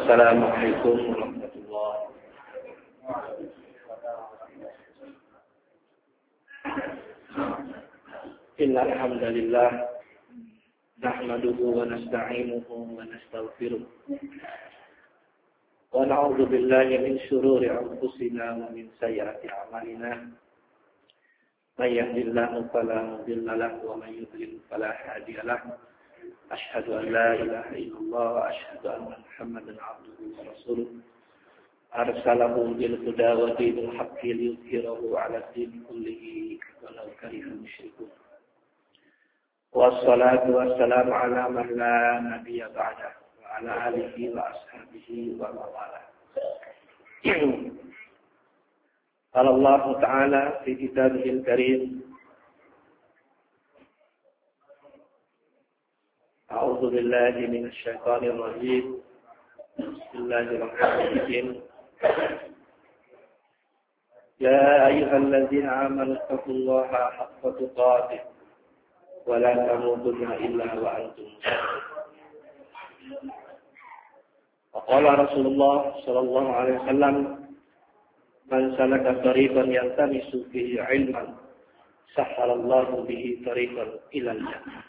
Assalamualaikum warahmatullahi wabarakatuh. Innal hamdalillah nahmaduhu wa nasta'inuhu wa nastaghfiruh. Wa na'udzu billahi min shururi anfusina wa min sayyiati a'malina. May yahdihillahu fala mudilla lahu wa may yudlil fala hadiya lahu. Asyhadu an la ilaha illallah wa asyhadu anna Muhammadan 'abduhu wa rasuluh. Arsalahu bil huda wa dinil haqqi liyudhhirahu 'ala ad-din kullihi walau karihal musyrikun. Wassalatu wassalamu ala man la nabiyya ba'dah wa ala alihi wa ashabihi wa mawala. Qala Allah Ta'ala fi kitabihil karim, A'udzu billahi minasy syaithanir rajim. Bismillahirrahmanirrahim. Ya ayyuhalladzina amanu taqullaha haqqa tuqatih wa la tamutunna illa wa antum muslimun. Qala Rasulullah sallallahu alaihi wasallam, man salaka tariqan yaltamisu fihi 'ilman sahhalallahu bihi tariqan ilal jannah.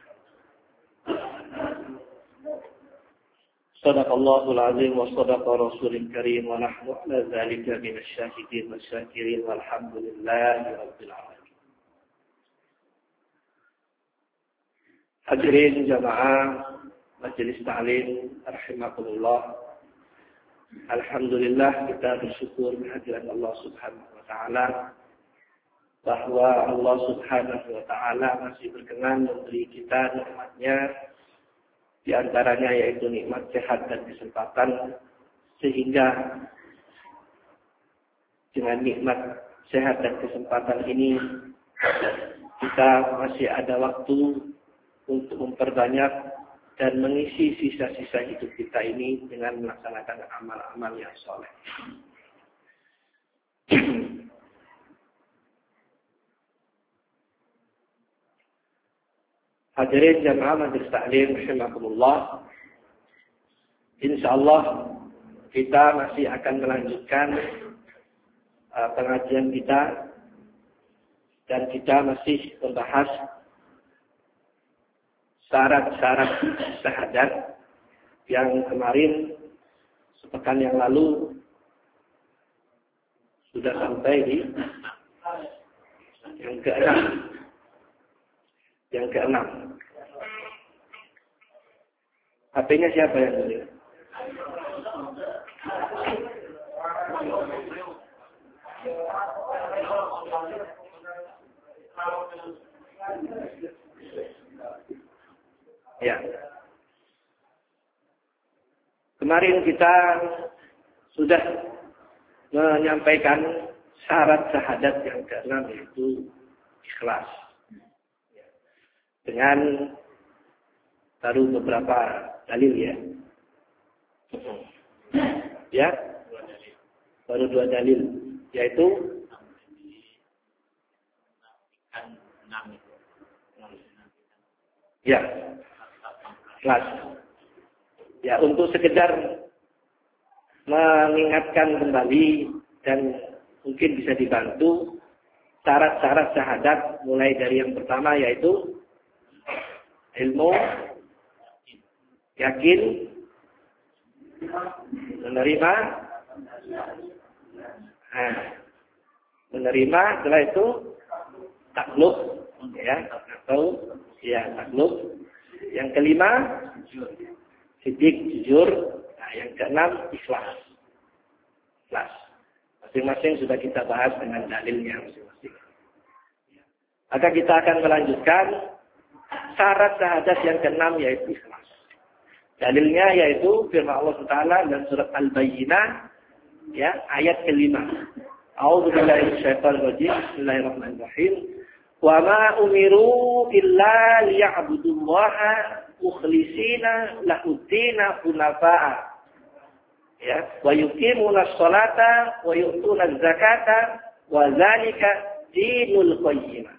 Sadaqallahul azim wa sadaqa rasulul karim wa nahnu ala dzalika minasy syahidin wasyakirin walhamdulillahi rabbil alamin. Hadirin jamaah majelis ta'lim rahimakumullah. Alhamdulillah kita bersyukur kehadirat Allah Subhanahu wa taala bahwa Allah Subhanahu wa taala masih berkenan memberi kita nikmat-Nya, di antaranya yaitu nikmat sehat dan kesempatan, sehingga dengan nikmat sehat dan kesempatan ini kita masih ada waktu untuk memperbanyak dan mengisi sisa-sisa hidup kita ini dengan melaksanakan amal-amal yang soleh. Hadirin jamaah majelis taklim rahimakumullah. Insyaallah kita masih akan melanjutkan pengajian kita, dan kita masih membahas syarat-syarat syahadat yang kemarin sepekan yang lalu sudah sampai di yang ke-6. Yang ke-6. HP-nya siapa yang beli? Ya. Kemarin kita sudah menyampaikan syarat syahadat yang ke-6, yaitu ikhlas. Dengan baru beberapa dalil ya. Ya. Baru 2 dalil, yaitu ya. Ikhlas. Ya, untuk sekedar mengingatkan kembali dan mungkin bisa dibantu syarat-syarat syahadat, mulai dari yang pertama yaitu ilmu, yakin, menerima, setelah itu takluk, ya, atau ya takluk. Yang kelima, sidik, jujur. Nah, yang keenam, ikhlas. Ikhlas. Masing-masing sudah kita bahas dengan dalilnya masing-masing. Maka kita akan melanjutkan syarat syahadat yang ke-6, yaitu ikhlas. Dalilnya yaitu firman Allah Taala dalam surat Al-Bayyinah, ya, ayat ke-5. A'udzu billahi minasyaitonir rajim. Bismillahirrahmanirrahim. Wa ma umiru illa liya'budullaha mukhlishina lahu-d-dina hunafa'a. Ya, wa yuqimunas sholata wa yu'tunaz zakata wa dzalika dinul qayyimah.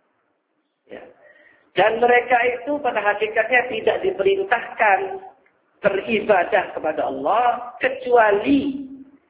Ya. Dan mereka itu pada hakikatnya tidak diperintahkan beribadah kepada Allah kecuali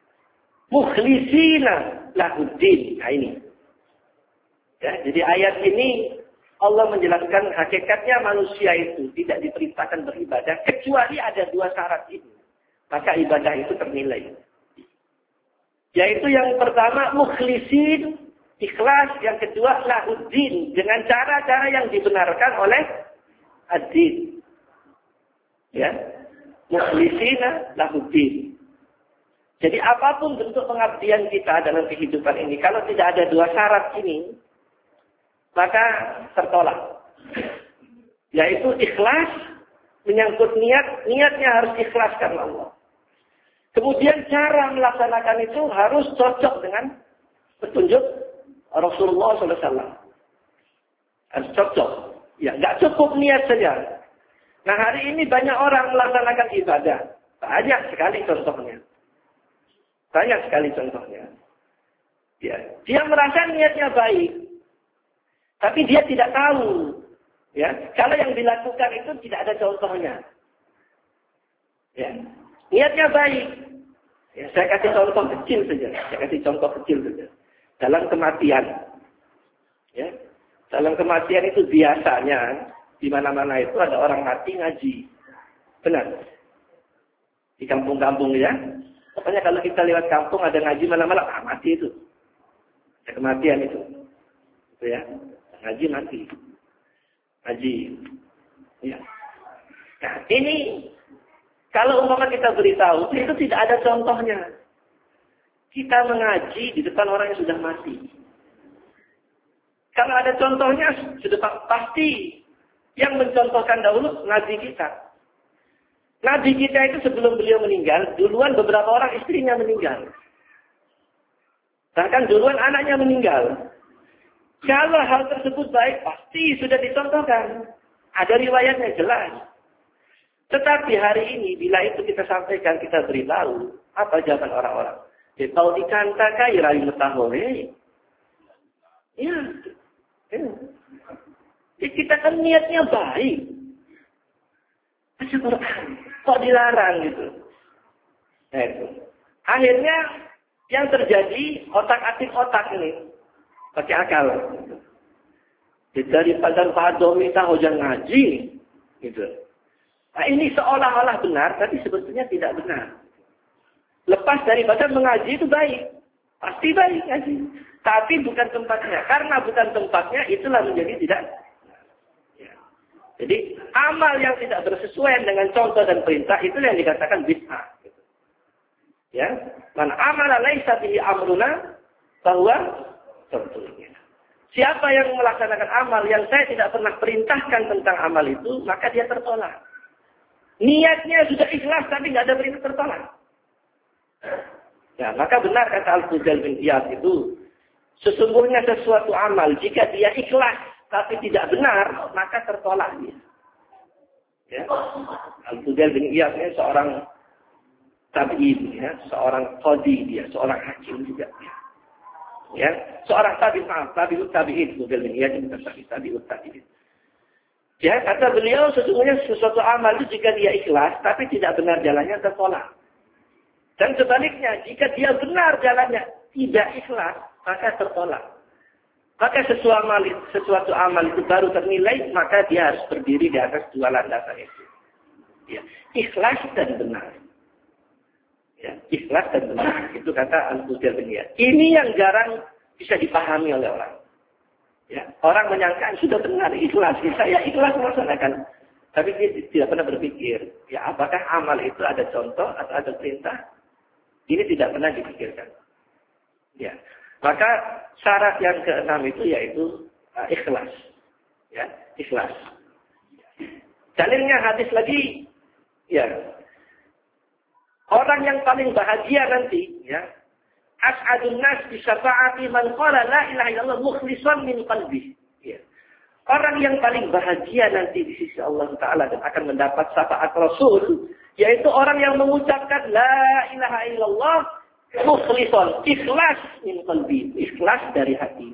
mukhlisina lahuddin. Nah ini. Ya, jadi ayat ini Allah menjelaskan hakikatnya manusia itu tidak diperintahkan beribadah kecuali ada dua syarat ini. Maka ibadah itu ternilai. Yaitu yang pertama mukhlisin, ikhlas. Yang kedua lahuddin, dengan cara-cara yang dibenarkan oleh ad-din. Ya, mukhlisina lahuddin. Jadi apapun bentuk pengabdian kita dalam kehidupan ini, kalau tidak ada dua syarat ini, maka tertolak. Yaitu ikhlas, menyangkut niatnya harus ikhlas karena Allah. Kemudian cara melaksanakan itu harus cocok dengan petunjuk Rasulullah SAW. Harus cocok. Ya, nggak cukup niat saja. Nah, hari ini banyak orang melaksanakan ibadah. Banyak sekali contohnya. Banyak sekali contohnya. Ya, dia merasa niatnya baik. Tapi dia tidak tahu. Ya, kalau yang dilakukan itu tidak ada contohnya. Ya, niatnya baik. Ya, saya kasih contoh kecil saja. Dalam kematian. Ya, dalam kematian itu biasanya di mana-mana itu ada orang mati ngaji. Benar. Di kampung-kampung ya. Pokoknya kalau kita lewat kampung ada ngaji malam-malam, mati itu. Ada kematian itu. Itu ya. Ngaji mati. Ngaji. Ya. Nah, ini kalau umpama kita beritahu, itu tidak ada contohnya. Kita mengaji di depan orang yang sudah mati. Kalau ada contohnya, sudah pasti yang mencontohkan dahulu nabi kita. Nabi kita itu sebelum beliau meninggal, duluan beberapa orang istrinya meninggal. Bahkan duluan anaknya meninggal. Kalau hal tersebut baik, pasti sudah dicontohkan. Ada riwayatnya jelas. Tetapi hari ini, bila itu kita sampaikan, kita beritahu, apa jawaban orang-orang? Tahu dikanta rayu metahore. Ya. Kita kan niatnya baik. Baca Quran. Kok dilarang gitu? Nah, itu. Akhirnya yang terjadi otak-atik otak ini. Pakai akal. Daripada Pak minta hujan ngaji. Gitu. Nah, ini seolah-olah benar, tapi sebetulnya tidak benar. Lepas daripada mengaji itu baik. Pasti baik ngaji. Tapi bukan tempatnya. Karena bukan tempatnya, itulah menjadi tidak. Ya. Jadi, amal yang tidak bersesuaian dengan contoh dan perintah, itu yang dikatakan bid'ah. Ya. Man amala laisa bihi amruna, bahwa tentunya. Siapa yang melaksanakan amal yang saya tidak pernah perintahkan tentang amal itu, maka dia tertolak. Niatnya sudah ikhlas, tapi nggak ada perintah tertolak. Ya, maka benar kata Al-Fudail bin Iyad itu, sesungguhnya sesuatu amal, jika dia ikhlas, tapi tidak benar, maka tertolak dia. Ya. Al-Fudail bin Iyad ini seorang tabi'in, ya, seorang qadi dia, seorang hakim juga. Ya, seorang tabi'in, Fudail bin Iyad bukan tabi'in. Ya, kata beliau, sesungguhnya sesuatu amal itu jika dia ikhlas, tapi tidak benar jalannya, tertolak. Dan sebaliknya, jika dia benar jalannya, tidak ikhlas, maka tertolak. Maka sesuatu amal itu baru ternilai, maka dia harus berdiri di atas dua landasan itu. Ya, ikhlas dan benar. Ya, ikhlas dan benar. Itu kata Al-Fudail bin Iyad. Ini yang jarang bisa dipahami oleh orang. Ya, orang menyangka sudah benar ikhlas. Saya ikhlas melaksanakan. Tapi dia tidak pernah berpikir, ya apakah amal itu ada contoh atau ada perintah? Ini tidak pernah dipikirkan. Ya, maka syarat yang keenam itu yaitu ikhlas. Ya, ikhlas. Dalilnya hadis lagi, ya. Orang yang paling bahagia nanti, ya. As'adun nas bi syafa'ati man qala la ilaha illallah mukhlishan min qalbi. Ya. Orang yang paling bahagia nanti di sisi Allah Ta'ala dan akan mendapat syafaat Rasul, yaitu orang yang mengucapkan la ilaha illallah mukhlishan, ikhlas min qalbi, ikhlas dari hati.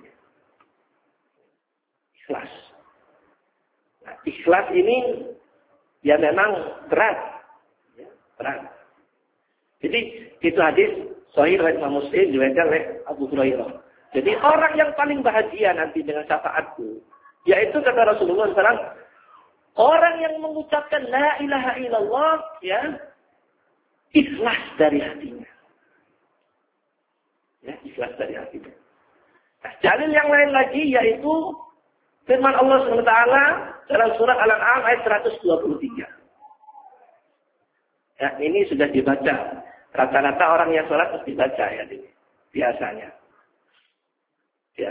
Ikhlas. Nah, ikhlas ini ya memang berat. Perang. Jadi itu hadis sahih riwayat Imam Muslim diriwayatkan oleh Abu Hurairah. Jadi orang yang paling bahagia nanti dengan syafaatku, yaitu kata Rasulullah SAW, orang yang mengucapkan la ilaha illallah, ya, ikhlas dari hatinya. Ya, ikhlas dari hatinya. Nah, dalil yang lain lagi yaitu firman Allah SWT dalam surat Al-An'am ayat 123. Ya, ini sudah dibaca. Rata-rata orang yang sholat mesti baca ya, ini biasanya. Ya.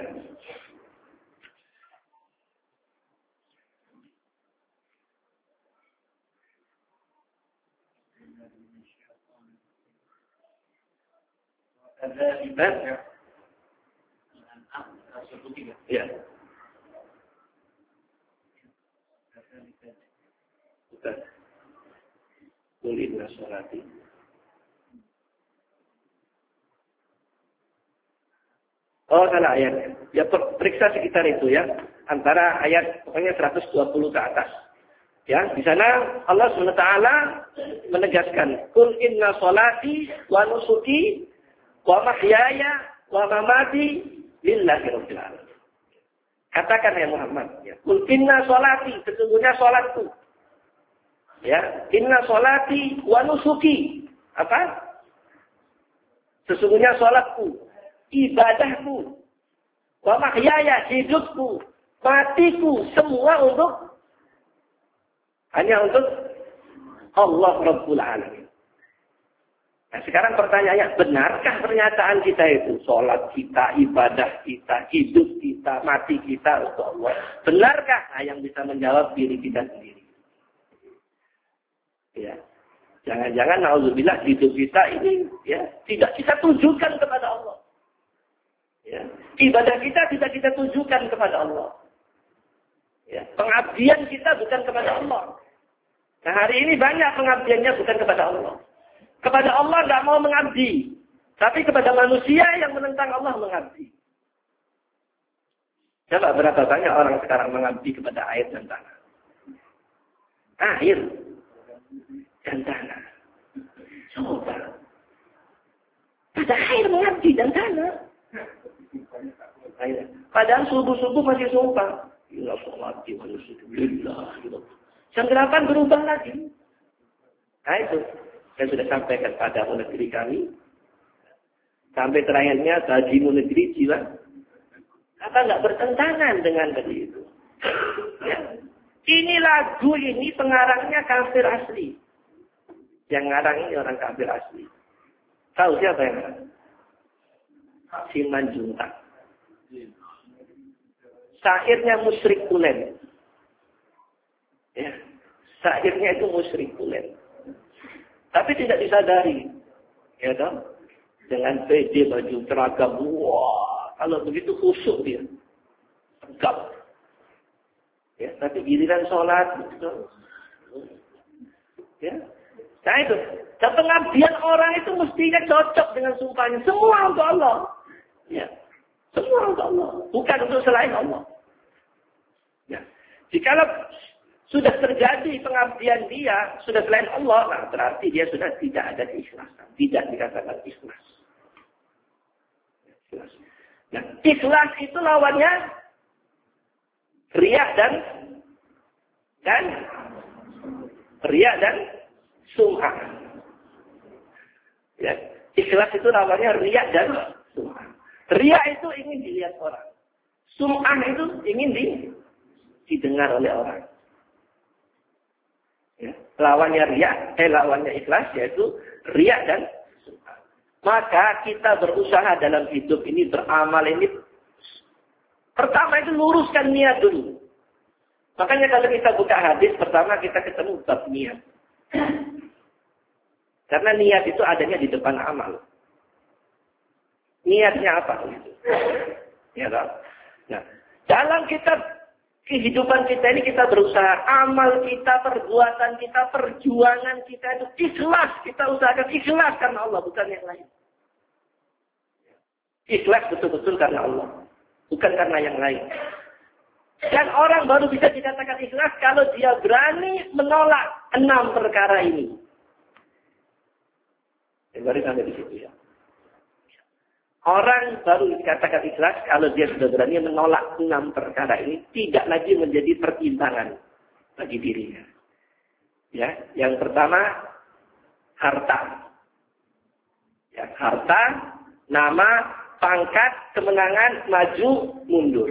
Ya. Bukan. Kulina sholati. Oh, salah ayatnya. Ya, periksa sekitar itu ya. Antara ayat pokoknya 120 ke atas. Ya, di sana Allah SWT menegaskan, "Qul inna sholati wa nusuki wa mahyaya wa mamati lillahi rabbil alamin." Katakan ya Muhammad, ya. "Qul inna sholati," sesungguhnya salatku. Ya, "inna sholati wa nusuki." Apa? Sesungguhnya salatku, ibadahku, wa mahyaya, hidupku, matiku, semua hanya untuk Allah Rabbul Alamin. Nah, sekarang pertanyaannya, benarkah pernyataan kita itu? Sholat kita, ibadah kita, hidup kita, mati kita untuk Allah. Benarkah? Nah, yang bisa menjawab diri kita sendiri. Ya. Jangan-jangan, na'udzubillah, hidup kita ini ya tidak kita tujukan kepada Allah. Ya. Ibadah kita tidak kita tujukan kepada Allah. Ya. Pengabdian kita bukan kepada Allah. Nah, hari ini banyak pengabdiannya bukan kepada Allah. Kepada Allah tidak mau mengabdi. Tapi kepada manusia yang menentang Allah mengabdi. Coba berapa banyak orang sekarang mengabdi kepada air dan tanah. Air dan tanah. Coba. Pada air mengabdi dan tanah. Padahal subuh-subuh masih sumpah. Ya sholati wa nusubillah. Jam 8 berubah lagi. Nah itu. Saya sudah sampaikan pada negeri kami. Sampai terakhirnya bagimu negeri jiwa. Apa enggak bertentangan dengan tadi itu. Ya. Ini lagu ini pengarangnya kafir asli. Yang ngarang ini orang kafir asli. Tahu siapa yang ngarang? Simanjuntak. Syairnya musyrik tulen. Ya. Syairnya itu musyrik tulen. Tapi tidak disadari. Ya kan? Dengan pede baju seragam. Wah, kalau begitu khusyuk dia. Tegap. Ya, tapi giliran sholat. Gitu. Ya. Nah itu. Dan pengabdian orang itu mestinya cocok dengan sumpahnya. Semua untuk Allah. Ya. Semua untuk Allah. Bukan untuk selain Allah. Ya. Jikalau sudah terjadi pengabdian dia, sudah selain Allah, nah berarti dia sudah tidak ada keikhlasan. Tidak dikatakan ikhlas. Nah, ikhlas itu lawannya riya dan sum'ah. Ya, ikhlas itu lawannya riya dan sum'ah. Riya itu ingin dilihat orang. Sum'ah itu ingin didengar oleh orang. Ya, lawannya ikhlas yaitu riya dan sum'ah. Maka kita berusaha dalam hidup ini, beramal ini, pertama itu luruskan niat dulu. Makanya kalau kita buka hadis, pertama kita ketemu bab niat. Karena niat itu adanya di depan amal. Niatnya apa? Ya, nah, dalam kehidupan kita ini kita berusaha, amal kita, perbuatan kita, perjuangan kita itu ikhlas. Kita usahakan ikhlas karena Allah, bukan yang lain. Ikhlas betul-betul karena Allah, bukan karena yang lain. Dan orang baru bisa dikatakan ikhlas kalau dia berani menolak 6 perkara ini. Baru sampai di situ ya. Orang baru dikatakan ikhlas kalau dia sudah berani menolak 6 perkara ini, tidak lagi menjadi pertimbangan bagi dirinya. Ya, yang pertama harta. Ya, harta, nama, pangkat, kemenangan, maju, mundur.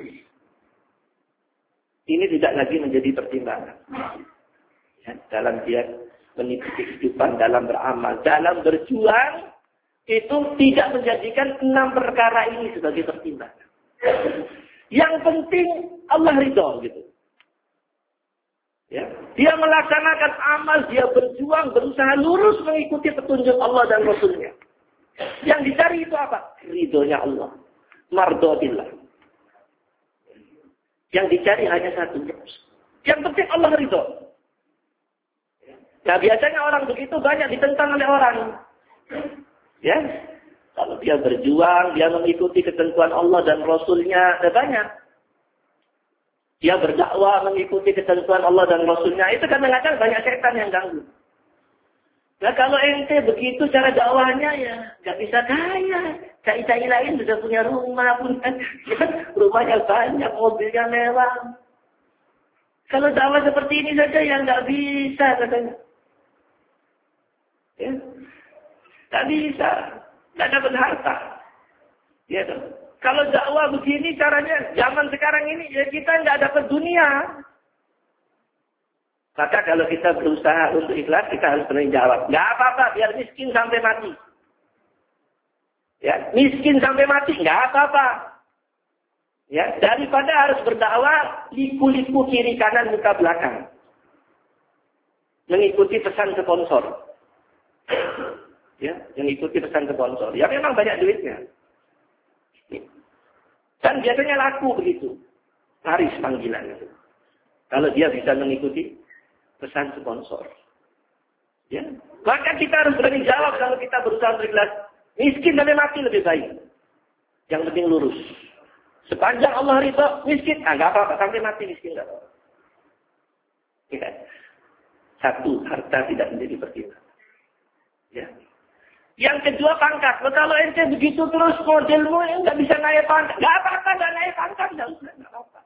Ini tidak lagi menjadi pertimbangan. Ya, dalam dia mengikuti kehidupan, dalam beramal, dalam berjuang, itu tidak menjadikan 6 perkara ini sebagai pertimbangan. Yang penting Allah ridho gitu. Ya, dia melaksanakan amal, dia berjuang, berusaha lurus mengikuti petunjuk Allah dan Rasulnya. Yang dicari itu apa? Ridhonya Allah. Mardotillah. Yang dicari hanya satu. Yang penting Allah ridho. Nah biasanya orang begitu banyak ditentang oleh orang. Ya, kalau dia berjuang, dia mengikuti ketentuan Allah dan Rasulnya, ada banyak. Dia berdakwah mengikuti ketentuan Allah dan Rasulnya, itu kadang-kadang banyak setan yang ganggu. Nah kalau ente begitu cara dakwahnya ya, nggak bisa kaya. Cai-cai lain sudah punya rumah, rumahnya banyak, mobilnya mewah. Kalau dakwah seperti ini saja ya nggak bisa katanya. Ya. Tak bisa. Tak dapat harta. Ya, kalau dakwah begini caranya, zaman sekarang ini, ya kita nggak dapat dunia. Maka kalau kita berusaha untuk ikhlas, kita harus berani jawab. Nggak apa-apa, biar miskin sampai mati. Ya, miskin sampai mati, nggak apa-apa. Ya, daripada harus berdakwah, liku-liku kiri kanan muka belakang. Mengikuti pesan sponsor. Ya, yang ikuti pesan sponsor. Ya memang banyak duitnya. Dan biasanya laku begitu. Laris panggilan itu. Kalau dia bisa mengikuti pesan sponsor. Ya. Maka kita harus berani jawab kalau kita berusaha berikhlas. Miskin sampai mati lebih baik. Yang penting lurus. Sepanjang Allah ridho, miskin. Nggak apa-apa. Sampai mati miskin. Nggak apa-apa. Ya. Satu, harta tidak menjadi pertimbangan. Ya. Yang kedua pangkat. Kalau ente begitu terus modelmu nggak bisa naik pangkat. Nggak apa-apa, nggak naik pangkat. Nggak apa-apa.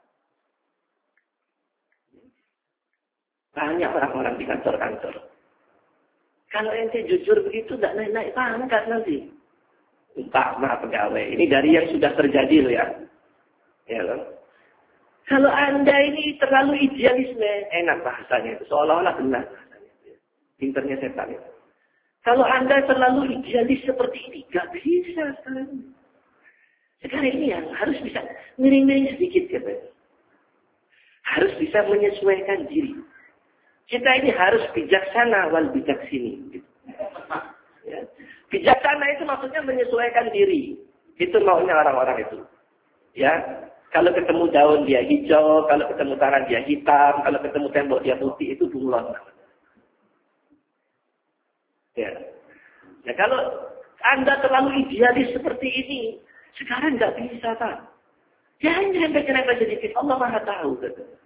Banyak orang-orang di kantor-kantor. Kalau ente jujur begitu nggak naik pangkat nanti. Umpama pegawai. Ini dari yang sudah terjadi loh ya. Ya kan? Kalau anda ini terlalu idealisme, enak bahasanya itu. Seolah-olah benar bahasanya. Pinternya setan itu. Kalau anda terlalu idealis seperti ini, gak bisa sekarang. Sekarang ini yang harus bisa miring-miring sedikit. Ya, harus bisa menyesuaikan diri. Kita ini harus bijaksana wal bijaksini. Gitu. Ya. Bijaksana itu maksudnya menyesuaikan diri. Itu maunya orang-orang itu. Ya, kalau ketemu daun dia hijau, kalau ketemu tangan dia hitam, kalau ketemu tembok dia putih, itu bunglon. Ya. Ya, kalau anda terlalu idealis seperti ini, sekarang nggak bisa, Pak. Ya, nyerempet-nyerempet sedikit. Allah Maha tahu.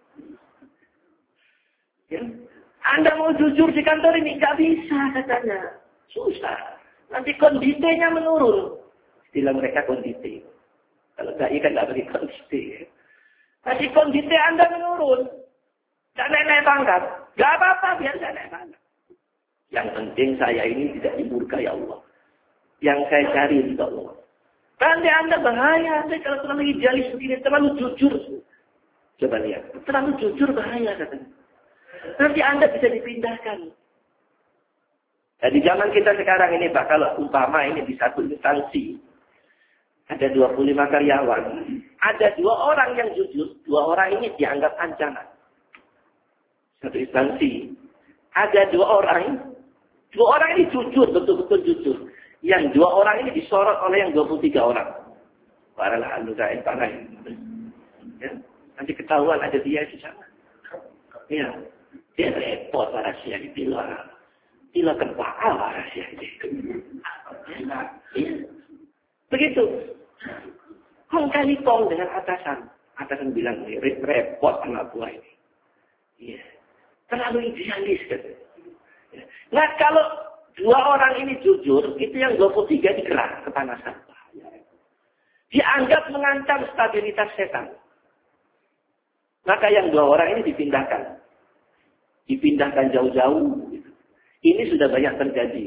Ya. Anda mau jujur di kantor ini, nggak bisa katanya. Susah. Nanti kondisinya menurun. Istilah mereka kondisi. Kalau nggak kan nggak beri kondisi. Nanti kondisi Anda menurun. Nggak naik-naik pangkat. Nggak apa-apa, biar saya naik pangkat. Yang penting saya ini tidak dimurkai Allah. Yang saya cari ridha Allah. Nanti Anda bahaya. Anda kalau terlalu idealis begini, terlalu jujur. Coba lihat. Terlalu jujur bahaya katanya. Nanti Anda bisa dipindahkan. Nah, di zaman kita sekarang ini Pak, kalau umpama ini di satu instansi, ada 25 karyawan. Ada 2 orang yang jujur. 2 orang ini dianggap ancaman. Satu instansi. Ada 2 orang. 2 orang ini jujur, betul-betul jujur. Yang 2 orang ini disorot oleh yang 23 orang. Paralah alukain tanah. Ya. Nanti ketahuan ada dia di sana. Ya. Dia repot rahasia itu. Bila terpaal rahasia itu. Ya. Begitu. Kong kali kong dengan atasan. Atasan bilang, repot anak buah ini. Iya. Terlalu idealis. Kan? Nah kalau 2 2 orang ini jujur, itu yang 23 digerak kepanasan. Dianggap mengancam stabilitas setan. Maka yang 2 orang ini dipindahkan. Dipindahkan jauh-jauh. Ini sudah banyak terjadi.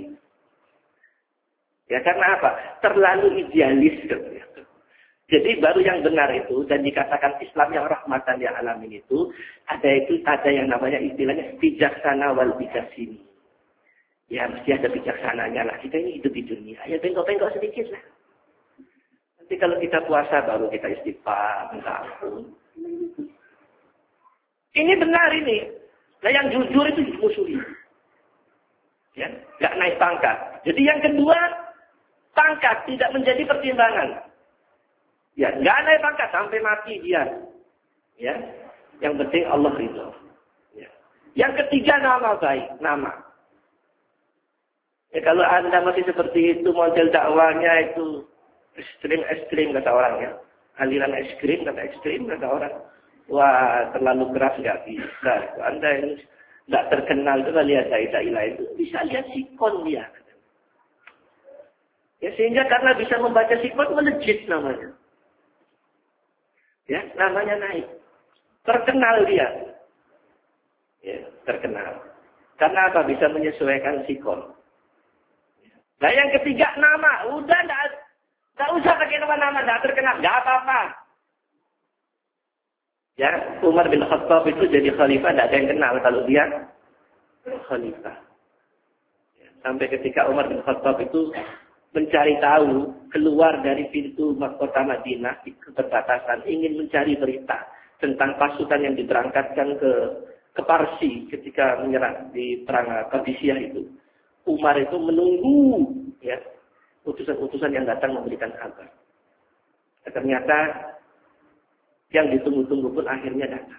Ya karena apa? Terlalu idealis. Jadi baru yang benar itu, dan dikatakan Islam yang rahmatan lil alamin itu, ada yang namanya istilahnya bijaksana wal bijaksini. Ya mesti ada bijaksananya lah. Kita ini hidup di dunia. Ya bengkok-bengkok sedikit lah. Nanti kalau kita puasa baru kita istighfar, minta ampun. Ini benar ini. Nah yang jujur itu dimusuhi. Ya, nggak naik pangkat. Jadi yang kedua, pangkat tidak menjadi pertimbangan. Ya, nggak naik pangkat sampai mati dia. Ya, yang penting Allah ridho. Ya. Yang ketiga nama baik, nama. Ya, kalau Anda masih seperti itu, model dakwahnya itu ekstrim kata orang ya. Aliran ekstrim kata orang. Wah, terlalu keras nggak bisa. Anda ini nggak terkenal itu lihat dai-dai lain itu bisa lihat sikon dia. Ya sehingga karena bisa membaca sikon melejit namanya. Ya, namanya naik. Terkenal dia. Ya, terkenal. Karena apa? Bisa menyesuaikan sikon. Nah yang ketiga nama, udah nggak usah pakai nama, nggak terkenal, nggak apa-apa. Ya, Umar bin Khattab itu jadi khalifah, tidak ada yang kenal kalau dia khalifah. Ya, sampai ketika Umar bin Khattab itu mencari tahu, keluar dari pintu kota Madinah di perbatasan, ingin mencari berita tentang pasukan yang diberangkatkan ke Parsi ketika menyerang di perang Qadisiyah itu. Umar itu menunggu ya utusan-utusan yang datang memberikan kabar. Ternyata yang ditunggu-tunggu pun akhirnya datang.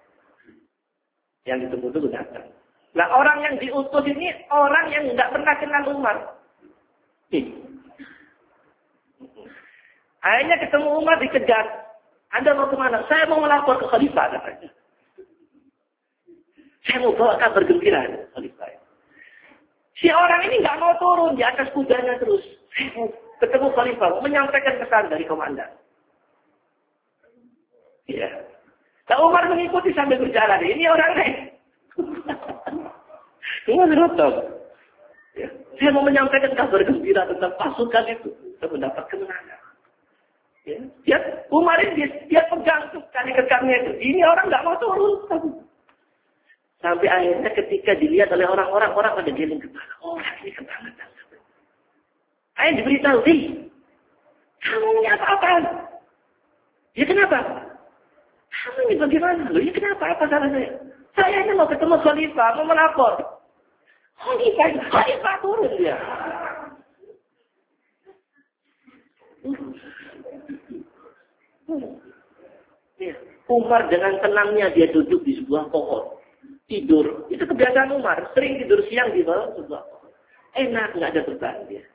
Yang ditunggu-tunggu datang. Nah orang yang diutus ini orang yang tidak pernah kenal Umar. Akhirnya ketemu Umar dikejar. Anda mau kemana? Saya mau melapor ke khalifah katanya. Saya mau bawa kabar gembira khalifah. Si orang ini nggak mau turun di atas kudanya terus. Saya mau ketemu khalifah, mau menyampaikan pesan dari komandan. Iya. Nah, Umar mengikuti sambil berjalan. Ini orang lain. Ini beruntung. Ya. Saya mau menyampaikan kabar gembira tentang pasukan itu. Saya mendapat kemenangan. Ya. Umar ini dia pegang tuh kali kekamnya itu. Ini orang nggak mau turun. Sampai akhirnya ketika dilihat oleh orang pada giling kepala. Oh, ini kebangetan. Akhirnya diberitahu, kamu ini apa-apaan? Ya kenapa? Kamu ini bagaimana? Loh, ya kenapa? Apa salah saya? Saya ini mau ketemu khalifah, mau melapor. Khalifah turun dia. Umar dengan tenangnya dia duduk di sebuah pohon. Tidur. Itu kebiasaan Umar. Sering tidur siang di bawah sebuah pohon. Enak, nggak ada beban dia.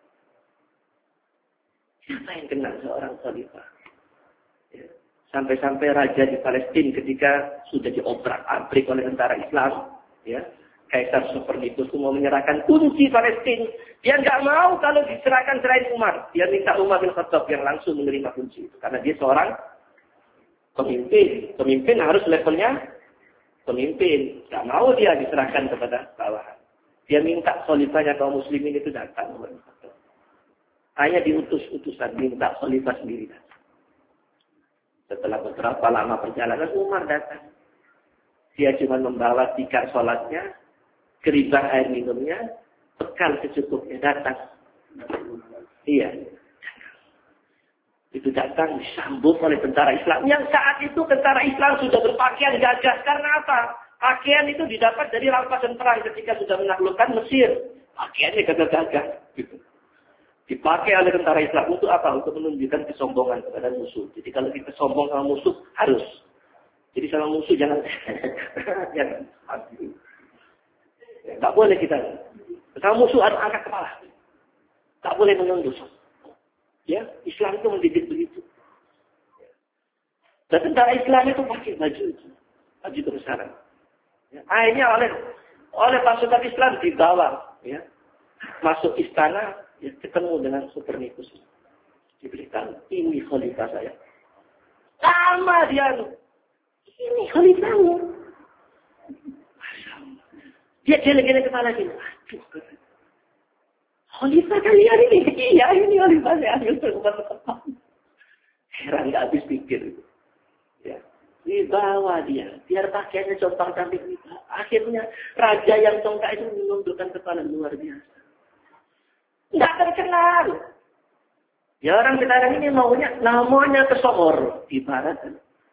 Siapa yang kenal seorang khalifah? Ya. Sampai-sampai raja di Palestina ketika sudah diobrak-abrik oleh tentara Islam, ya, Kaisar Copernicus mau menyerahkan kunci Palestina. Dia nggak mau kalau diserahkan selain Umar. Dia minta Umar bin Khattab yang langsung menerima kunci itu. Karena dia seorang pemimpin. Pemimpin harus levelnya pemimpin. Nggak mau dia diserahkan kepada bawahan. Dia minta khalifahnya kaum muslimin itu datang. Hanya diutus utusan minta khalifah sendiri datang. Setelah beberapa lama perjalanan Umar datang. Dia cuma membawa tikar sholatnya, keribah air minumnya, bekal secukupnya datang. Iya. Itu datang disambut oleh tentara Islam. Yang saat itu tentara Islam sudah berpakaian gagah. Karena apa? Pakaian itu didapat dari rampasan perang ketika sudah menaklukkan Mesir. Pakaiannya gagah-gagah. Gitu. Dipakai oleh tentara Islam untuk apa? Untuk menunjukkan kesombongan kepada musuh. Jadi kalau kita sombong sama musuh, harus. Jadi sama musuh jangan. Jangan. Tak boleh kita. Sama musuh harus angkat kepala. Tak boleh menunduk. Ya, Islam itu mendidik begitu. Dan tentara Islam itu pakai baju itu. Baju kebesaran. Ya, akhirnya oleh pasukan Islam dibawa. Ya. Masuk istana, ya, ketemu dengan Kopernikus. Diberikan, ini khalifah saya. Lama dia, ini khalifahmu. Dia geleng-geleng kepala gini. Aduh, khalifah kalian ini. Iya, ini khalifah saya. Heran, nggak habis pikir. Ya. Dibawa dia. Biar pakaiannya compang cantik. Akhirnya, raja yang tongkat itu menundukkan kepala luar biasa. Nggak terkenal. Ya orang sekarang ini maunya namanya kesohor. Ibarat.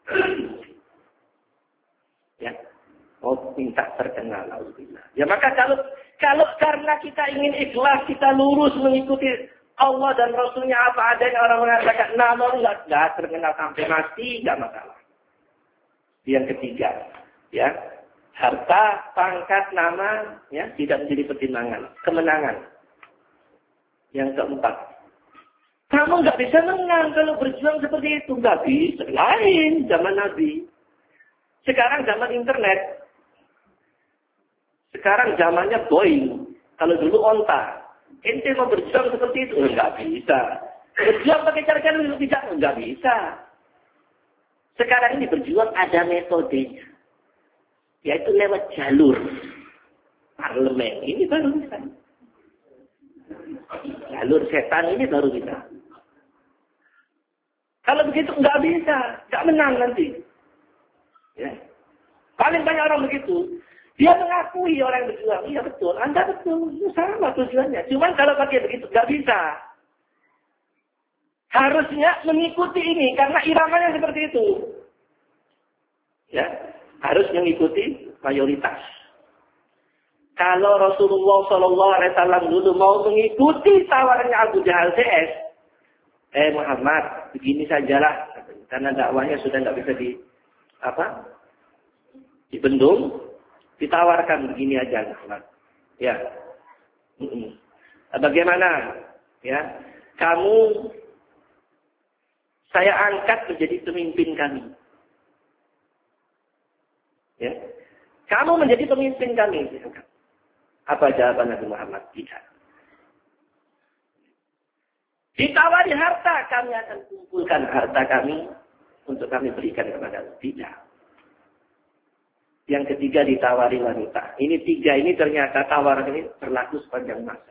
Ya. Mau minta terkenal, alhamdulillah. Ya maka kalau karena kita ingin ikhlas, kita lurus mengikuti Allah dan Rasulnya apa adanya, orang mengatakan nama nggak terkenal sampai mati, nggak masalah. Yang ketiga, ya harta, pangkat, nama, ya tidak menjadi pertimbangan, kemenangan. Yang keempat, kamu nggak bisa menang kalau berjuang seperti itu, nggak bisa. Lain zaman Nabi. Sekarang zaman internet. Sekarang zamannya Boeing. Kalau dulu onta. Ente mau berjuang seperti itu? Enggak bisa. Berjuang pakai cara-cara yang tidak? Enggak bisa. Sekarang ini berjuang ada metodenya. Yaitu lewat jalur parlemen. Ini baru bisa. Jalur setan ini baru bisa. Kalau begitu enggak bisa. Enggak menang nanti. Ya. Paling banyak orang begitu. Dia mengakui orang yang berjuang. Iya betul, Anda betul. Sama tujuannya. Cuman kalau pakai begitu, nggak bisa. Harusnya mengikuti ini, karena iramanya seperti itu. Ya, harus mengikuti mayoritas. Kalau Rasulullah SAW dulu mau mengikuti tawarannya Abu Jahal CS, Muhammad, begini sajalah. Karena dakwahnya sudah nggak bisa dibendung. Ditawarkan begini aja, Muhammad. Ya. Bagaimana? Ya. Kamu saya angkat menjadi pemimpin kami. Ya. Kamu menjadi pemimpin kami. Apa jawaban Nabi Muhammad? Tidak. Ditawari harta, kami akan kumpulkan harta kami untuk kami berikan kepada tidak. Yang ketiga ditawari wanita. Ini tiga ini ternyata tawaran ini berlaku sepanjang masa.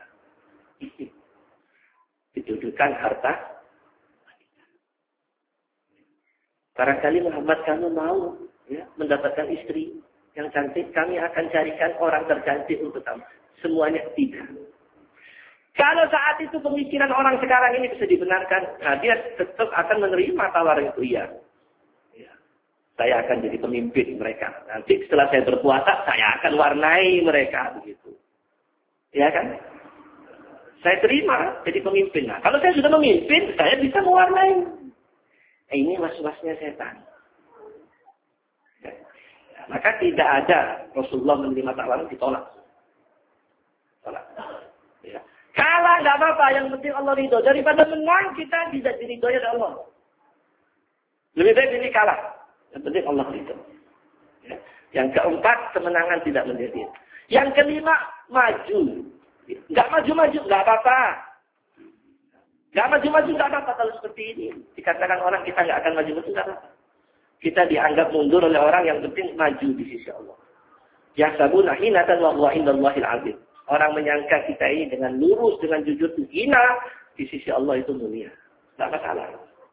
Dituduhkan harta wanita. Barangkali Muhammad kamu mau ya, mendapatkan istri yang cantik, kami akan carikan orang tercantik untuk kamu. Semuanya tidak. Kalau saat itu pemikiran orang sekarang ini bisa dibenarkan, nah dia tetap akan menerima tawaran itu. Iya. Saya akan jadi pemimpin mereka. Nanti setelah saya berkuasa, saya akan warnai mereka. Begitu. Ya kan? Saya terima jadi pemimpin. Nah, kalau saya sudah memimpin, saya bisa mewarnai. Ini was-wasnya setan. Ya. Maka tidak ada Rasulullah menerima tawaran ditolak. Tolak. Ya. Kalah nggak apa-apa, yang penting Allah ridho. Daripada menang, kita tidak diridhoi oleh Allah. Lebih baik ini kalah. Yang penting Allah ridho. Ya. Yang keempat, kemenangan tidak menjadi. Yang kelima, maju. Nggak maju-maju, nggak apa-apa. Nggak maju-maju, nggak apa-apa kalau seperti ini. Dikatakan orang kita nggak akan maju-maju, nggak apa-apa. Kita dianggap mundur oleh orang yang penting maju di sisi Allah. Yahsabuna hinatan wa huwa indallahil azim. Orang menyangka kita ini dengan lurus, dengan jujur itu hina, di sisi Allah itu mulia. Nggak masalah.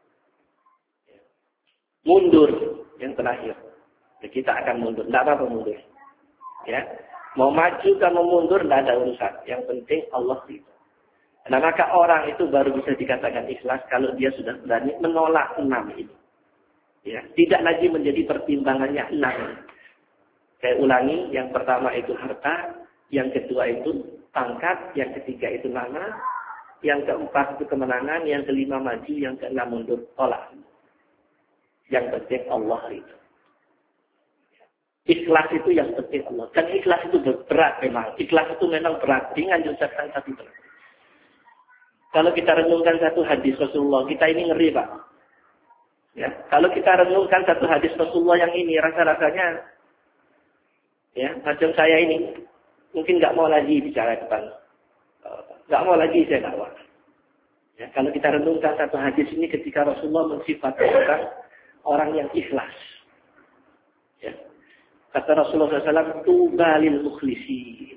Mundur. Yang terakhir. Ya, kita akan mundur. Tidak apa-apa mundur. Ya. Mau maju atau mau mundur, tidak ada urusan. Yang penting Allah ridho. Nah, maka orang itu baru bisa dikatakan ikhlas kalau dia sudah berani menolak 6 ini. Ya. Tidak lagi menjadi pertimbangannya 6. Saya ulangi, yang pertama itu harta, yang kedua itu pangkat, yang ketiga itu nama, yang keempat itu kemenangan, yang kelima maju, yang keenam mundur, tolak. Yang penting Allah ridho. Ikhlas itu yang penting Allah. Dan ikhlas itu berat memang. Ikhlas itu memang berat. Ringan diucapkan tapi berat. Kalau kita renungkan satu hadis Rasulullah, kita ini ngeri Pak. Ya, kalau kita renungkan satu hadis Rasulullah yang ini, rasa-rasanya, ya, macam saya ini, mungkin nggak mau lagi bicara depan nggak mau lagi saya dakwah. Ya, kalau kita renungkan satu hadis ini ketika Rasulullah mensifatkan orang yang ikhlas. Ya. Kata Rasulullah SAW, tuba lil mukhlisin.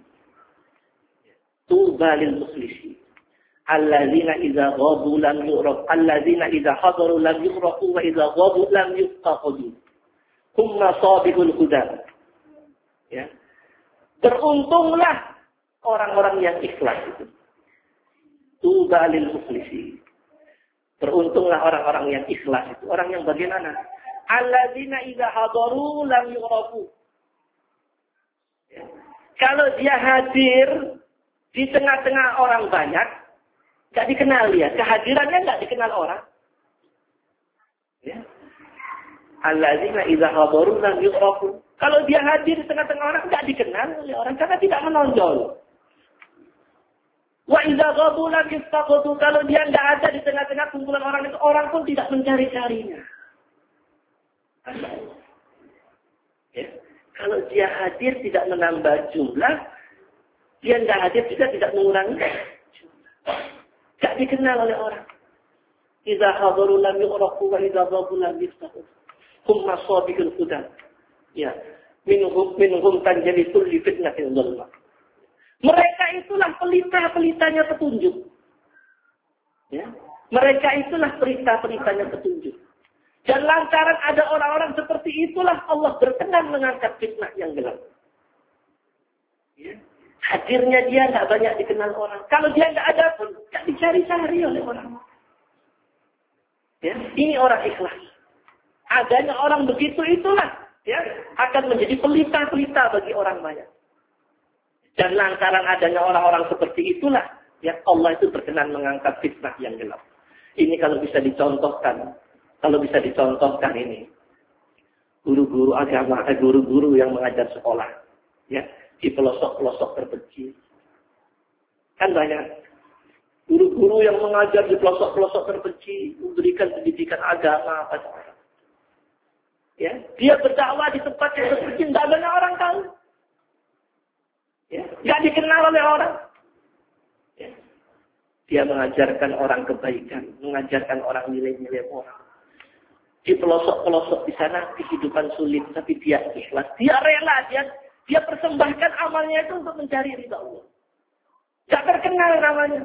Tuba lil mukhlisin. Alladzina idza ghabu lam yu'raf, alladzina idza hadaru lam yu'rafu wa idza ghabu lam yuftaqadu. Hum masabihul huda. Ya. Beruntunglah orang-orang yang ikhlas itu. Tuba lil mukhlisi. Beruntunglah orang-orang yang ikhlas itu. Orang yang bagaimana? Alladzina idza hadaru lam yu'rafu. Ya. Kalau dia hadir di tengah-tengah orang banyak, enggak dikenal dia. Kehadirannya enggak dikenal orang. Ya. Alladzina idza hadaru lam yu'rafu. Kalau dia hadir di tengah-tengah orang enggak dikenal oleh orang karena tidak menonjol. Wa idza ghabu lam yastaqdu, kalau dia enggak ada di tengah-tengah kumpulan orang itu, orang pun tidak mencari-carinya. Ya. Kalau dia hadir tidak menambah jumlah, dia enggak hadir juga tidak mengurangi jumlah. Enggak dikenal oleh orang. Idza hadaru lam yu'rafu wa idza ghabu lam yastaqdu. Hum masabihul huda. Ya. Minhum tanjalisul li fitnatil dhulma. Mereka itulah pelita-pelitanya petunjuk. Ya. Mereka itulah pelita-pelitanya petunjuk. Dan lantaran ada orang-orang seperti itulah Allah berkenan mengangkat fitnah yang gelap. Ya. Hadirnya dia tidak banyak dikenal orang. Kalau dia tidak ada pun, tidak dicari-cari oleh orang. Ya. Ini orang ikhlas. Adanya orang begitu itulah ya, akan menjadi pelita-pelita bagi orang banyak. Dan lantaran adanya orang-orang seperti itulah, ya Allah itu berkenan mengangkat fitnah yang gelap. Ini kalau bisa dicontohkan ini, guru-guru agama, guru-guru yang mengajar sekolah, ya di pelosok-pelosok terpencil, kan banyak guru-guru yang mengajar di pelosok-pelosok terpencil, memberikan pendidikan agama pada orang. Ya, dia berdakwah di tempat yang terpencil, tidak banyak orang tahu. Ya, nggak dikenal oleh orang. Ya. Dia mengajarkan orang kebaikan, mengajarkan orang nilai-nilai moral. Di pelosok-pelosok di sana kehidupan sulit, tapi dia ikhlas, dia rela, dia persembahkan amalnya itu untuk mencari ridha Allah. Nggak terkenal namanya.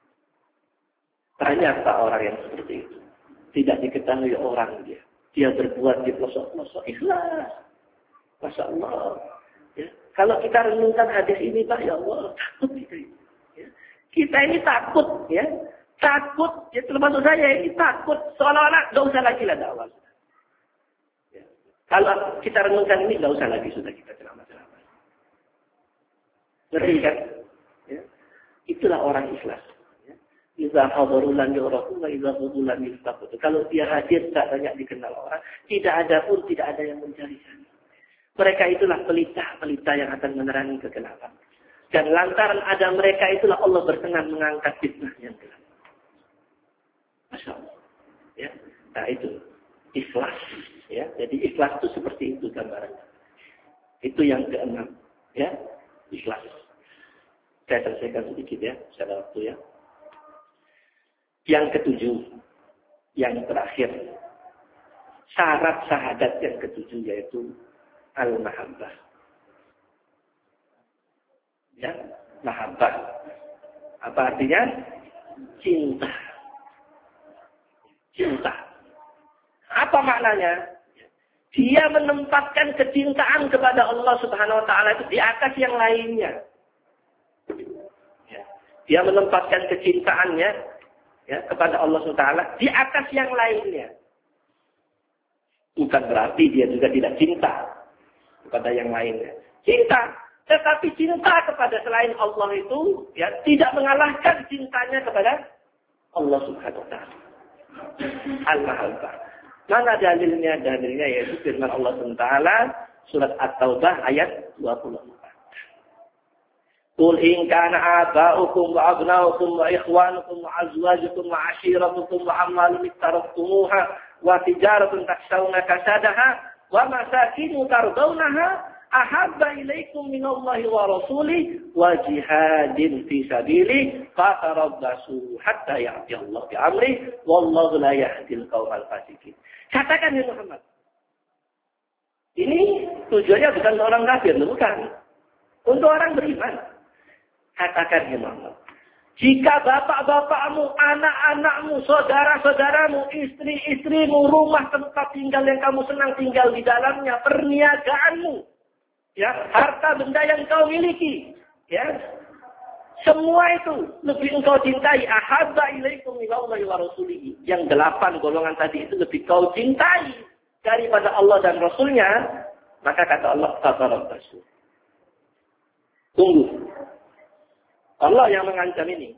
Banyak tak orang yang seperti itu, tidak diketahui orang dia. Dia berbuat di pelosok-pelosok ikhlas. Masya Allah. Ya. Kalau kita renungkan hadis ini, Pak, ya Allah, takut kita ini. Ya. Kita ini takut, ya. Takut, ya termasuk saya ini takut. Seolah-olah nggak usah lagi lah dakwah. Ya. Kalau kita renungkan ini, nggak usah lagi sudah kita ceramah-ceramah. Ngerti kan? Ya. Itulah orang ikhlas. Iza hadaru lan yu'rafu wa iza ghabu lan yastaqdu. Kalau dia hadir tak banyak dikenal orang, tidak ada yang mencari-cari. Mereka itulah pelita-pelita yang akan menerangi kegelapan. Dan lantaran ada mereka itulah Allah berkenan mengangkat fitnah yang gelap. Masya Allah. Ya. Nah itu ikhlas. Ya. Jadi ikhlas itu seperti itu gambarannya. Itu yang keenam. Ya. Ikhlas. Saya selesaikan sedikit ya. Secara waktu ya. Yang ketujuh, yang terakhir, syarat syahadat yang ketujuh yaitu al-mahabbah. Ya, mahabbah. Apa artinya? Cinta. Cinta. Apa maknanya? Dia menempatkan kecintaan kepada Allah Subhanahu wa taala itu di atas yang lainnya. Ya. Dia menempatkan kecintaannya ya, kepada Allah SWT di atas yang lainnya. Bukan berarti dia juga tidak cinta kepada yang lainnya. Cinta, tetapi cinta kepada selain Allah itu ya tidak mengalahkan cintanya kepada Allah SWT. Al-Mahabbah. Mana dalilnya? Dalilnya yaitu firman Allah SWT surat At-Taubah ayat 24. Qul in kana aba'ukum wa abna'ukum wa ikhwanukum wa azwajukum wa ashiratukum wa amwalun iktaraftumuha wa tijaratun takshawna kasadaha wa masakinu tardawnaha ahabba ilaikum minallahi wa rasulih wa jihadin fi sabilihi fatarabbasu hatta ya'ti Allah bi amri wallahu la yahdil qaumal fasiqin. Katakan ya Muhammad. Ini tujuannya bukan orang kafir, bukan. Untuk orang beriman. Katakan ya Muhammad. Jika bapak-bapakmu, anak-anakmu, saudara-saudaramu, istri-istrimu, rumah tempat tinggal yang kamu senang tinggal di dalamnya, perniagaanmu, ya, harta benda yang kau miliki, ya, semua itu lebih engkau cintai. Ahabba ilaikum minallahi wa rasulihi. Yang 8 golongan tadi itu lebih kau cintai daripada Allah dan Rasulnya, maka kata Allah, fatarabbasu. Tunggu. Allah yang mengancam ini.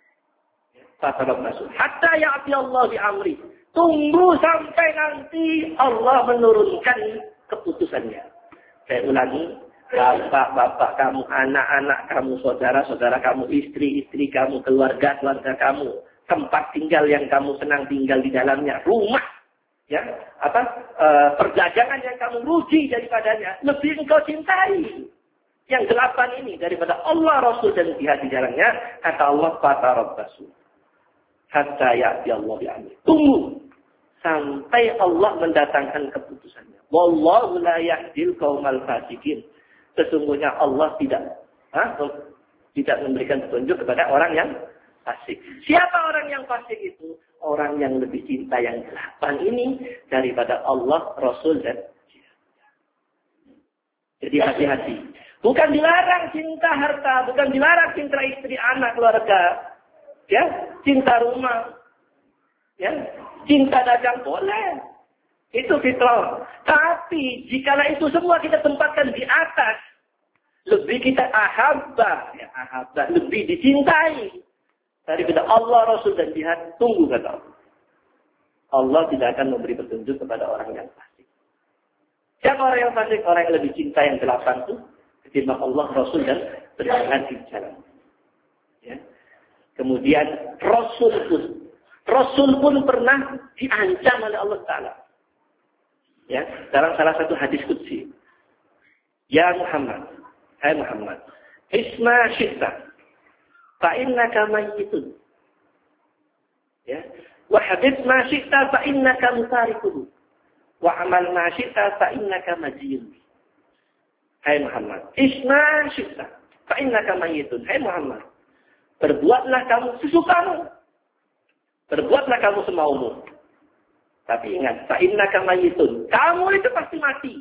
Fatarabbasu hatta ya'ti Allah bi amri. Tunggu sampai nanti Allah menurunkan keputusannya. Saya ulangi, bapak-bapak kamu, anak-anak kamu, saudara-saudara kamu, istri-istri kamu, keluarga-keluarga kamu, tempat tinggal yang kamu senang tinggal di dalamnya, rumah, ya, perdagangan yang kamu rugi daripadanya, lebih engkau cintai yang 8 ini daripada Allah, Rasul dan jihad di jalannya. Kata Allah, fatarabbasu hatta ya'ti Allah bi amri. Tunggu sampai Allah mendatangkan keputusannya. Wallahu la yahdil qaumal fasiqin. Sesungguhnya Allah tidak memberikan petunjuk kepada orang yang fasik. Siapa orang yang fasik itu? Orang yang lebih cinta yang 8 ini daripada Allah, Rasul dan jihad. Jadi hati-hati. Bukan dilarang cinta harta, bukan dilarang cinta istri, anak, keluarga, ya, cinta rumah, ya, cinta dagang boleh, itu fitrah. Tapi jikalau itu semua kita tempatkan di atas, lebih kita ahabba, lebih dicintai daripada Allah, Rasul dan jihad. Tunggu kata Allah. Allah tidak akan memberi petunjuk kepada orang yang fasik. Siapa orang yang fasik? Orang yang lebih cinta yang 8 itu ketimbang Allah, Rasul dan berjalan di jalan. Ya. Kemudian Rasul pun pernah diancam oleh Allah Taala. Ya, dalam salah satu hadis qudsi. Ya Muhammad, hai Muhammad, isma syi'ta fa innaka mayyitun. Ya, wa habib ma syi'ta fa innaka mutarikuhu. Wa amal ma syi'ta fa innaka majiyun. Hai Muhammad, isma syi'ta fa innaka mayyitun. Hai Muhammad, berbuatlah kamu sesukamu. Berbuatlah kamu semaumu. Tapi ingat, fa innaka mayyitun. Kamu itu pasti mati.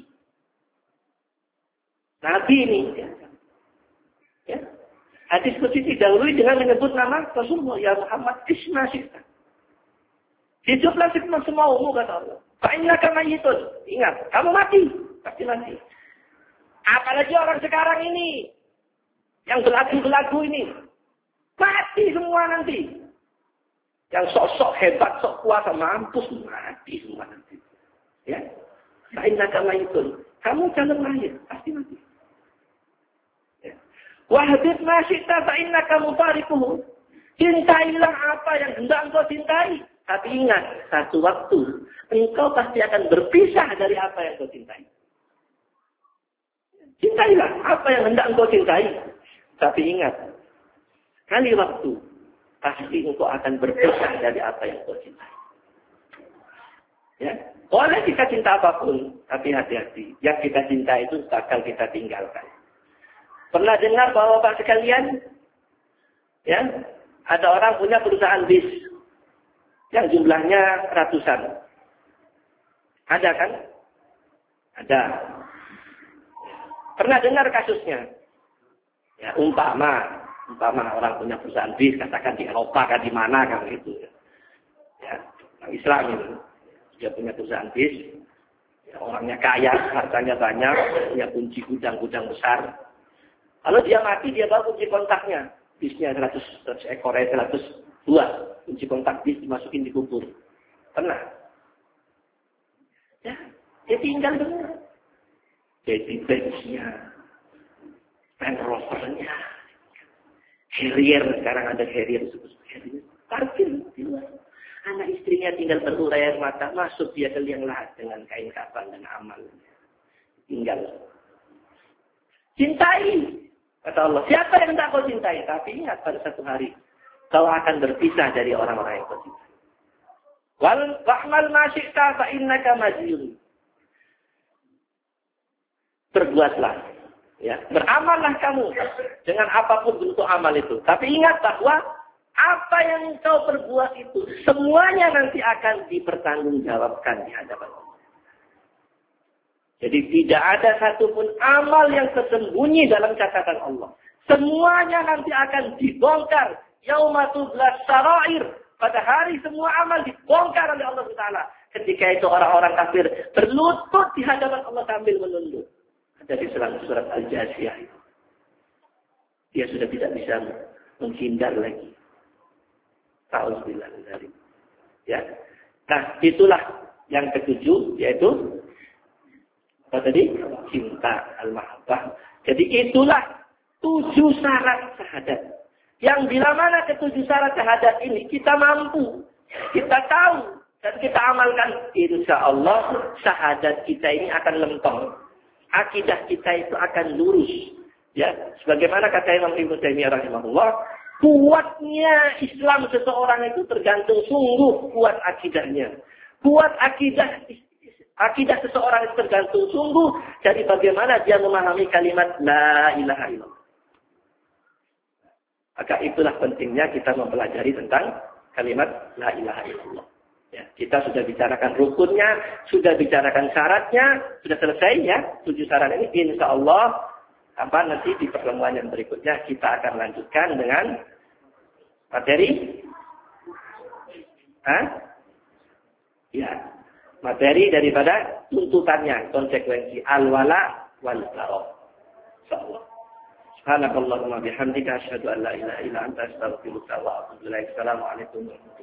Nabi ini. Ya. Hadis qudsi didahului dengan menyebut nama Rasulullah. Ya Muhammad, isma syi'ta. Hiduplah semaumu, kata Allah. Fa innaka mayyitun. Ingat, kamu mati. Pasti mati. Apalagi orang sekarang ini. Yang belagu-belagu ini. Mati semua nanti. Yang sok-sok hebat, sok kuasa, mampus, mati semua nanti. Ya. Fa'innaka mayyitun. Kamu jangan lahir, pasti mati. Ya. Wahdid ma syi'ta fa'innaka mutarikuhu. Cintailah apa yang hendak engkau cintai. Tapi ingat, satu waktu engkau pasti akan berpisah dari apa yang engkau cintai. Cintailah apa yang hendak engkau cintai. Tapi ingat, kali waktu, pasti engkau akan berpisah dari apa yang engkau cintai. Ya. Boleh kita cinta apapun, tapi hati-hati. Yang kita cinta itu bakal kita tinggalkan. Pernah dengar bahwa Bapak sekalian, ya, ada orang punya perusahaan bis yang jumlahnya ratusan. Ada kan? Ada. Pernah dengar kasusnya? Ya, umpama orang punya perusahaan bis, katakan di Eropa kan, di mana kan itu. Ya, orang Islam itu. Dia punya perusahaan bis, ya, orangnya kaya, hartanya banyak, punya kunci gudang-gudang besar. Kalau dia mati, dia bawa kunci kontaknya. Bisnya 100 ekor, 102. Kunci kontak bis dimasukin di kubur. Pernah? Ya, dia tinggal benar. Jadi Benz-nya, Land Rover-nya, Harrier, sekarang ada Harrier, parkir di luar. Anak istrinya tinggal berurai air mata, masuk dia ke liang lahat dengan kain kafan dan amalnya. Tinggal. Cintai. Kata Allah, siapa yang tak kau cintai? Tapi ingat pada satu hari, kau akan berpisah dari orang-orang yang kau cintai. Wa'mal ma syi'ta fa innaka majnun. Berbuatlah, ya, beramallah kamu dengan apapun bentuk amal itu. Tapi ingat bahwa apa yang kau perbuat itu semuanya nanti akan dipertanggungjawabkan di hadapan Allah. Jadi tidak ada satupun amal yang tersembunyi dalam catatan Allah. Semuanya nanti akan dibongkar. Yauma tublas sarair. Pada hari semua amal dibongkar oleh Allah Taala. Ketika itu orang-orang kafir berlutut di hadapan Allah sambil menunduk. Ada di surat Al-Jasiyah itu. Dia sudah tidak bisa menghindar lagi. Ta'uzubillah dari. Ya. Nah, itulah yang ketujuh, yaitu apa tadi? Cinta al-mahabbah. Jadi itulah 7 syarat syahadat. Yang bila mana ke-7 syarat syahadat ini kita mampu, kita tahu dan kita amalkan, insya Allah syahadat kita ini akan lempeng. Akidah kita itu akan lurus. Ya, sebagaimana kata Imam Ibnu Taimiyah rahimahullah, kuatnya Islam seseorang itu tergantung sungguh kuat akidahnya. Kuat akidah seseorang itu tergantung sungguh dari bagaimana dia memahami kalimat la ilaha illallah. Maka itulah pentingnya kita mempelajari tentang kalimat la ilaha illallah. Ya, kita sudah bicarakan rukunnya, sudah bicarakan syaratnya, sudah selesai ya. 7 syarat ini insya Allah nanti di pertemuan yang berikutnya kita akan lanjutkan dengan materi ya, materi daripada tuntutannya, konsekuensi al-wala wal bara'. Insyaallah. Subhanakallahumma bihamdika asyhadu an la ilaha illa anta astaghfiruka wa atubu ilaik. Assalamualaikum warahmatullahi wabarakatuh.